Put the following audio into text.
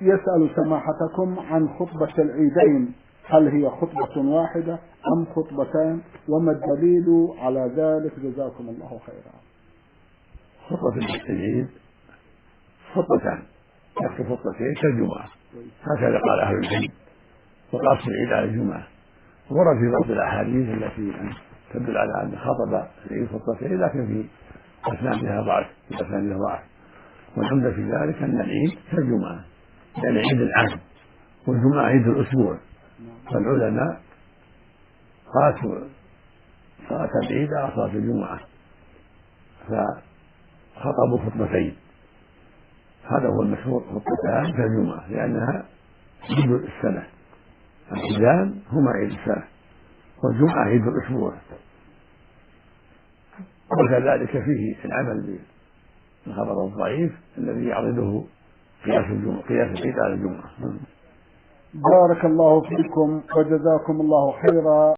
يسأل سماحتكم عن خطبة العيدين، هل هي خطبة واحدة أم خطبتان، وما الدليل على ذلك؟ جزاكم الله خيرا. خطبة العيد خطبتان، يكفي خطبتين كالجمعة، هكذا قال أهل العلم، وقاس العيد على الجمعة. ورد في بعض الأحاديث التي تدل على أن خطب العيد خطبتين، لكن في أسنادها ضعف، والعمدة في ذلك أن العيد كالجمعة، يعني عيد العام، والجمعة عيد الأسبوع، فالعلماء قاسوا صلاة العيد على صلاة الجمعة فخطبوا خطبتين. هذا هو المشهور، خطبتان كالجمعة، لأنها عيد السنة، العيدان هما عيد السنة، والجمعة عيد الأسبوع، وكذلك فيه العمل بالخبر الضعيف الذي يعرضه قياس العيد على الجمعة. بارك الله فيكم وجزاكم الله خيرا.